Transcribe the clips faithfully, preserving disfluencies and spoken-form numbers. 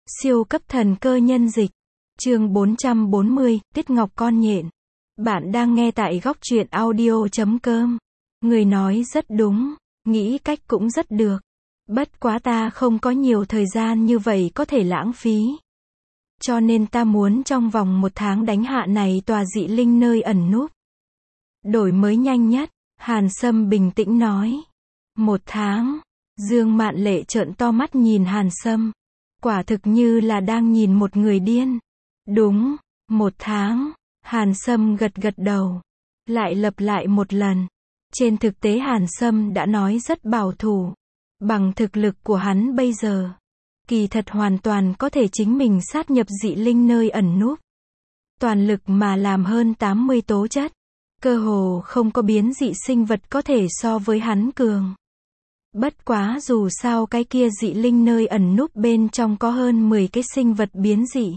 Siêu cấp thần cơ nhân dịch. Chương bốn trăm bốn mươi, Tuyết Ngọc con nhện. Bạn đang nghe tại góc truyện audio chấm com. Người nói rất đúng, nghĩ cách cũng rất được. Bất quá ta không có nhiều thời gian như vậy có thể lãng phí. Cho nên ta muốn trong vòng một tháng đánh hạ này tòa dị linh nơi ẩn núp. Đổi mới nhanh nhất, Hàn Sâm bình tĩnh nói. Một tháng, Dương Mạn Lệ trợn to mắt nhìn Hàn Sâm. Quả thực như là đang nhìn một người điên. Đúng, một tháng, Hàn Sâm gật gật đầu. Lại lặp lại một lần. Trên thực tế Hàn Sâm đã nói rất bảo thủ. Bằng thực lực của hắn bây giờ, kỳ thật hoàn toàn có thể chính mình sát nhập dị linh nơi ẩn núp. Toàn lực mà làm hơn tám mươi tố chất. Cơ hồ không có biến dị sinh vật có thể so với hắn cường. Bất quá dù sao cái kia dị linh nơi ẩn núp bên trong có hơn mười cái sinh vật biến dị.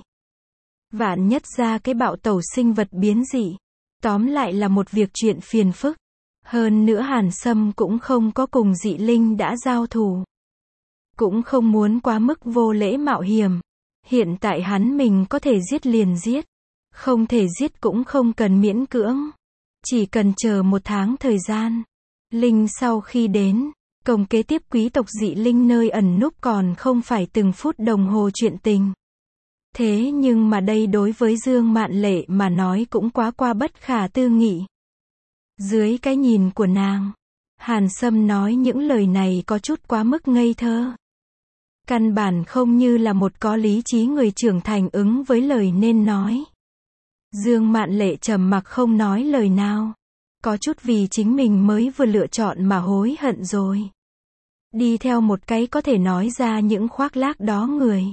Vạn nhất ra cái bạo tẩu sinh vật biến dị. Tóm lại là một việc chuyện phiền phức. Hơn nữa Hàn Sâm cũng không có cùng dị linh đã giao thủ. Cũng không muốn quá mức vô lễ mạo hiểm. Hiện tại hắn mình có thể giết liền giết. Không thể giết cũng không cần miễn cưỡng. Chỉ cần chờ một tháng thời gian. Linh sau khi đến, công kế tiếp quý tộc dị linh nơi ẩn núp còn không phải từng phút đồng hồ chuyện tình. Thế nhưng mà đây đối với Dương Mạn Lệ mà nói cũng quá qua bất khả tư nghị. Dưới cái nhìn của nàng, Hàn Sâm nói những lời này có chút quá mức ngây thơ. Căn bản không như là một có lý trí người trưởng thành ứng với lời nên nói. Dương Mạn Lệ trầm mặc không nói lời nào. Có chút vì chính mình mới vừa lựa chọn mà hối hận rồi. Đi theo một cái có thể nói ra những khoác lác đó người.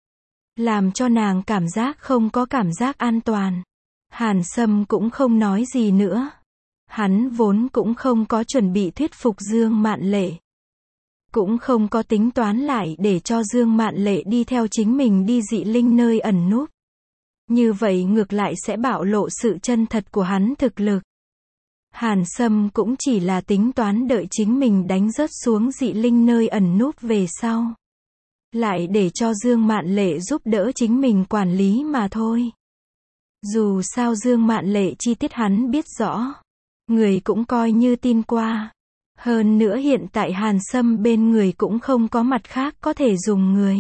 Làm cho nàng cảm giác không có cảm giác an toàn. Hàn Sâm cũng không nói gì nữa. Hắn vốn cũng không có chuẩn bị thuyết phục Dương Mạn Lệ. Cũng không có tính toán lại để cho Dương Mạn Lệ đi theo chính mình đi dị linh nơi ẩn núp. Như vậy ngược lại sẽ bạo lộ sự chân thật của hắn thực lực. Hàn Sâm cũng chỉ là tính toán đợi chính mình đánh rớt xuống dị linh nơi ẩn núp về sau. Lại để cho Dương Mạn Lệ giúp đỡ chính mình quản lý mà thôi. Dù sao Dương Mạn Lệ chi tiết hắn biết rõ. Người cũng coi như tin qua. Hơn nữa hiện tại Hàn Sâm bên người cũng không có mặt khác có thể dùng người.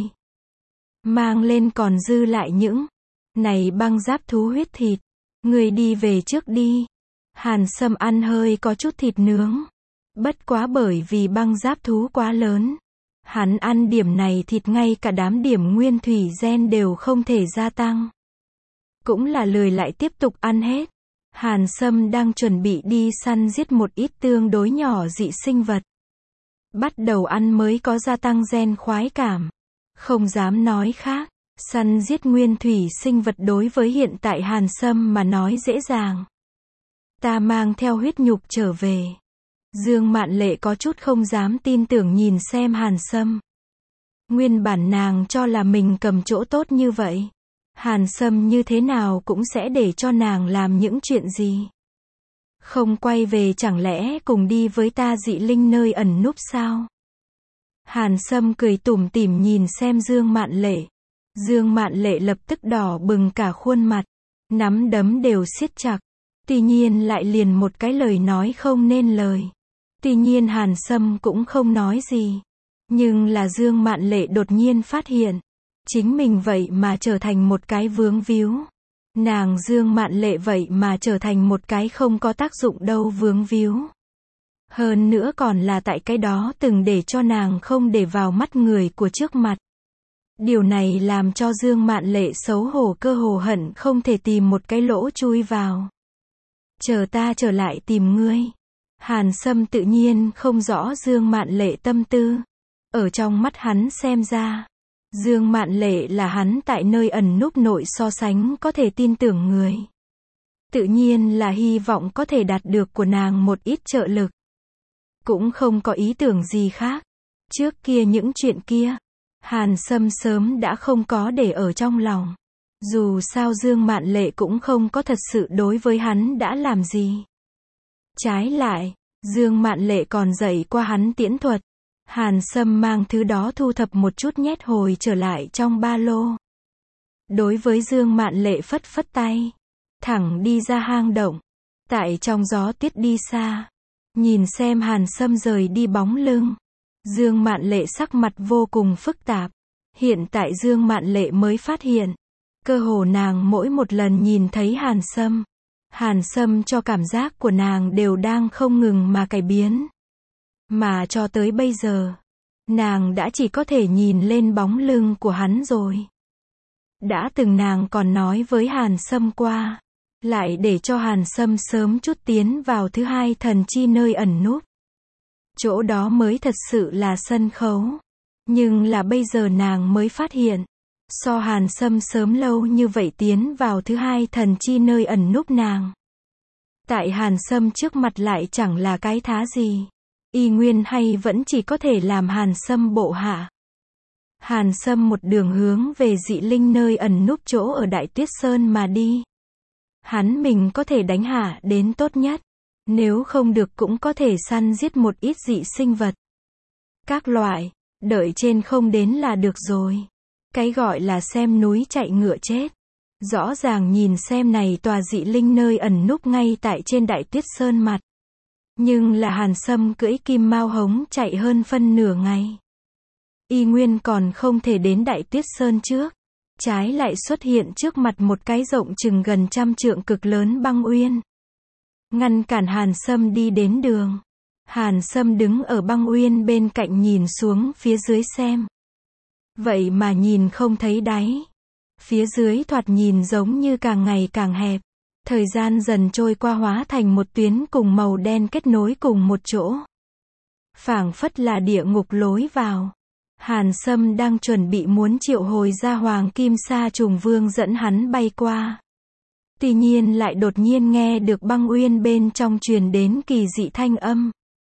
Mang lên còn dư lại những này băng giáp thú huyết thịt. Người đi về trước đi. Hàn Sâm ăn hơi có chút thịt nướng. Bất quá bởi vì băng giáp thú quá lớn. Hắn ăn điểm này thịt ngay cả đám điểm nguyên thủy gen đều không thể gia tăng. Cũng là lười lại tiếp tục ăn hết. Hàn Sâm đang chuẩn bị đi săn giết một ít tương đối nhỏ dị sinh vật. Bắt đầu ăn mới có gia tăng gen khoái cảm. Không dám nói khác. Săn giết nguyên thủy sinh vật đối với hiện tại Hàn Sâm mà nói dễ dàng. Ta mang theo huyết nhục trở về. Dương Mạn Lệ có chút không dám tin tưởng nhìn xem Hàn Sâm. Nguyên bản nàng cho là mình cầm chỗ tốt như vậy. Hàn Sâm như thế nào cũng sẽ để cho nàng làm những chuyện gì. Không quay về chẳng lẽ cùng đi với ta dị linh nơi ẩn núp sao? Hàn Sâm cười tủm tỉm nhìn xem Dương Mạn Lệ. Dương Mạn Lệ lập tức đỏ bừng cả khuôn mặt. Nắm đấm đều siết chặt. Tuy nhiên lại liền một cái lời nói không nên lời. Tuy nhiên Hàn Sâm cũng không nói gì. Nhưng là Dương Mạn Lệ đột nhiên phát hiện. Chính mình vậy mà trở thành một cái vướng víu. Nàng Dương Mạn Lệ vậy mà trở thành một cái không có tác dụng đâu vướng víu. Hơn nữa còn là tại cái đó từng để cho nàng không để vào mắt người của trước mặt. Điều này làm cho Dương Mạn Lệ xấu hổ cơ hồ hận không thể tìm một cái lỗ chui vào. Chờ ta trở lại tìm ngươi. Hàn Sâm tự nhiên không rõ Dương Mạn Lệ tâm tư. Ở trong mắt hắn xem ra, Dương Mạn Lệ là hắn tại nơi ẩn núp nội so sánh có thể tin tưởng người. Tự nhiên là hy vọng có thể đạt được của nàng một ít trợ lực. Cũng không có ý tưởng gì khác. Trước kia những chuyện kia, Hàn Sâm sớm đã không có để ở trong lòng. Dù sao Dương Mạn Lệ cũng không có thật sự đối với hắn đã làm gì. Trái lại, Dương Mạn Lệ còn dạy qua hắn tiễn thuật. Hàn Sâm mang thứ đó thu thập một chút nhét hồi trở lại trong ba lô. Đối với Dương Mạn Lệ phất phất tay. Thẳng đi ra hang động. Tại trong gió tuyết đi xa. Nhìn xem Hàn Sâm rời đi bóng lưng. Dương Mạn Lệ sắc mặt vô cùng phức tạp. Hiện tại Dương Mạn Lệ mới phát hiện. Cơ hồ nàng mỗi một lần nhìn thấy Hàn Sâm. Hàn Sâm cho cảm giác của nàng đều đang không ngừng mà cải biến. Mà cho tới bây giờ. Nàng đã chỉ có thể nhìn lên bóng lưng của hắn rồi. Đã từng nàng còn nói với Hàn Sâm qua. Lại để cho Hàn Sâm sớm chút tiến vào thứ hai thần chi nơi ẩn núp. Chỗ đó mới thật sự là sân khấu. Nhưng là bây giờ nàng mới phát hiện. So Hàn Sâm sớm lâu như vậy tiến vào thứ hai thần chi nơi ẩn núp nàng. Tại Hàn Sâm trước mặt lại chẳng là cái thá gì. Y nguyên hay vẫn chỉ có thể làm Hàn Sâm bộ hạ. Hàn Sâm một đường hướng về dị linh nơi ẩn núp chỗ ở Đại Tuyết Sơn mà đi. Hắn mình có thể đánh hạ đến tốt nhất. Nếu không được cũng có thể săn giết một ít dị sinh vật. Các loại, đợi trên không đến là được rồi. Cái gọi là xem núi chạy ngựa chết. Rõ ràng nhìn xem này tòa dị linh nơi ẩn núp ngay tại trên Đại Tuyết Sơn mặt. Nhưng là Hàn Sâm cưỡi kim mao hống chạy hơn phân nửa ngày. Y nguyên còn không thể đến Đại Tuyết Sơn trước. Trái lại xuất hiện trước mặt một cái rộng chừng gần trăm trượng cực lớn băng uyên. Ngăn cản Hàn Sâm đi đến đường. Hàn Sâm đứng ở băng uyên bên cạnh nhìn xuống phía dưới xem. Vậy mà nhìn không thấy đáy. Phía dưới thoạt nhìn giống như càng ngày càng hẹp. Thời gian dần trôi qua hóa thành một tuyến cùng màu đen kết nối cùng một chỗ. Phảng phất là địa ngục lối vào. Hàn Sâm đang chuẩn bị muốn triệu hồi ra Hoàng Kim Sa Trùng Vương dẫn hắn bay qua. Tuy nhiên lại đột nhiên nghe được băng uyên bên trong truyền đến kỳ dị thanh âm.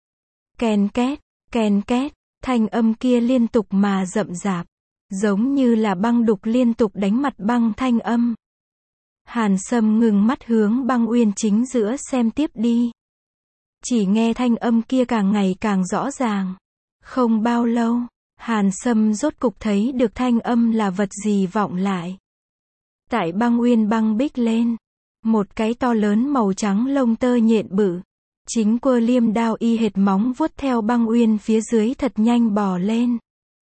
Ken két, ken két, thanh âm kia liên tục mà rậm rạp. Giống như là băng đục liên tục đánh mặt băng thanh âm. Hàn Sâm ngừng mắt hướng băng uyên chính giữa xem tiếp đi. Chỉ nghe thanh âm kia càng ngày càng rõ ràng. Không bao lâu, Hàn Sâm rốt cục thấy được thanh âm là vật gì vọng lại. Tại băng uyên băng bích lên. Một cái to lớn màu trắng lông tơ nhện bự. Chính quơ liêm đao y hệt móng vuốt theo băng uyên phía dưới thật nhanh bò lên.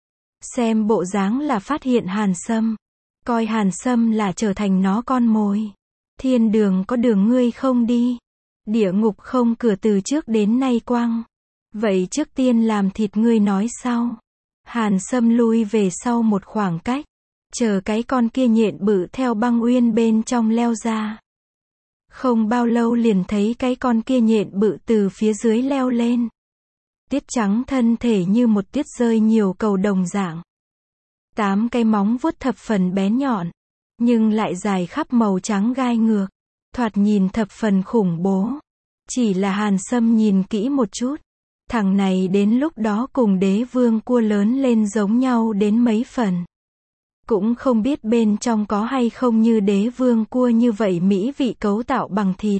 Xem bộ dáng là phát hiện Hàn Sâm. Coi Hàn Sâm là trở thành nó con mồi. Thiên đường có đường ngươi không đi. Địa ngục không cửa từ trước đến nay quăng. Vậy trước tiên làm thịt ngươi nói sau. Hàn Sâm lui về sau một khoảng cách. Chờ cái con kia nhện bự theo băng uyên bên trong leo ra. Không bao lâu liền thấy cái con kia nhện bự từ phía dưới leo lên. Tiết trắng thân thể như một tiết rơi nhiều cầu đồng dạng. Tám cái móng vuốt thập phần bén nhọn. Nhưng lại dài khắp màu trắng gai ngược. Thoạt nhìn thập phần khủng bố. Chỉ là Hàn Sâm nhìn kỹ một chút. Thằng này đến lúc đó cùng đế vương cua lớn lên giống nhau đến mấy phần. Cũng không biết bên trong có hay không như đế vương cua như vậy mỹ vị cấu tạo bằng thịt.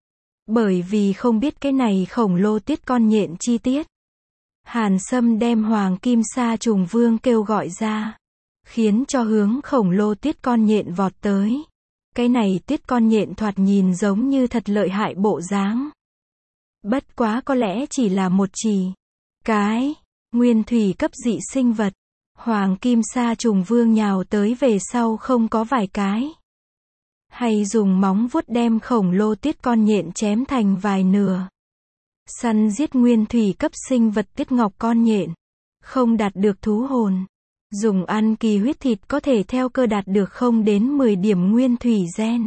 Bởi vì không biết cái này khổng lồ tiết con nhện chi tiết. Hàn Sâm đem Hoàng Kim Sa Trùng Vương kêu gọi ra. Khiến cho hướng khổng lồ tiết con nhện vọt tới. Cái này tiết con nhện thoạt nhìn giống như thật lợi hại bộ dáng. Bất quá có lẽ chỉ là một chỉ. Cái. Nguyên thủy cấp dị sinh vật. Hoàng Kim Sa Trùng Vương nhào tới về sau không có vài cái. Hay dùng móng vuốt đem khổng lồ tiết con nhện chém thành vài nửa. Săn giết nguyên thủy cấp sinh vật tiết ngọc con nhện. Không đạt được thú hồn. Dùng ăn kỳ huyết thịt có thể theo cơ đạt được không đến mười điểm nguyên thủy gen.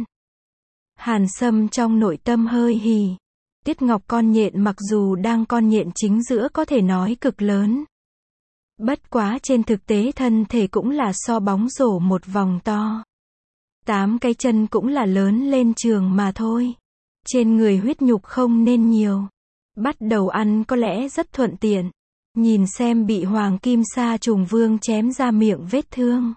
Hàn Sâm trong nội tâm hơi hì. Tiết ngọc con nhện mặc dù đang con nhện chính giữa có thể nói cực lớn. Bất quá trên thực tế thân thể cũng là so bóng rổ một vòng to. Tám cái chân cũng là lớn lên trường mà thôi. Trên người huyết nhục không nên nhiều. Bắt đầu ăn có lẽ rất thuận tiện. Nhìn xem bị Hoàng Kim Sa Trùng Vương chém ra miệng vết thương.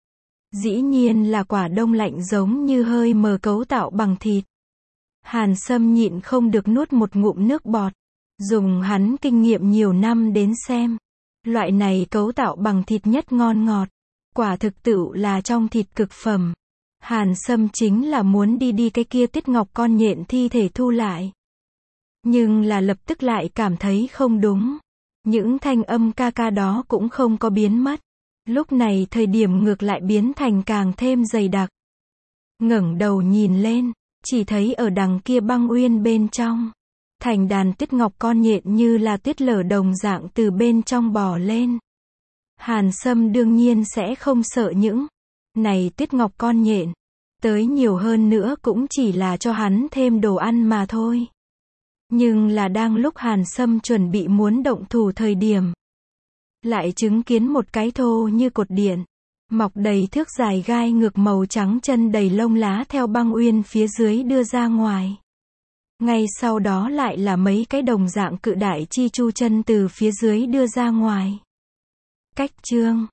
Dĩ nhiên là quả đông lạnh giống như hơi mờ cấu tạo bằng thịt. Hàn Sâm nhịn không được nuốt một ngụm nước bọt. Dùng hắn kinh nghiệm nhiều năm đến xem. Loại này cấu tạo bằng thịt nhất ngon ngọt. Quả thực tựu là trong thịt cực phẩm. Hàn Sâm chính là muốn đi đi cái kia Tiết Ngọc con nhện thi thể thu lại. Nhưng là lập tức lại cảm thấy không đúng. Những thanh âm ca ca đó cũng không có biến mất. Lúc này thời điểm ngược lại biến thành càng thêm dày đặc. Ngẩng đầu nhìn lên, chỉ thấy ở đằng kia băng uyên bên trong. Thành đàn Tiết Ngọc con nhện như là tuyết lở đồng dạng từ bên trong bò lên. Hàn Sâm đương nhiên sẽ không sợ những này Tiết Ngọc con nhện. Tới nhiều hơn nữa cũng chỉ là cho hắn thêm đồ ăn mà thôi. Nhưng là đang lúc Hàn Sâm chuẩn bị muốn động thủ thời điểm. Lại chứng kiến một cái thô như cột điện. Mọc đầy thước dài gai ngược màu trắng chân đầy lông lá theo băng uyên phía dưới đưa ra ngoài. Ngay sau đó lại là mấy cái đồng dạng cự đại chi chu chân từ phía dưới đưa ra ngoài. Cách chương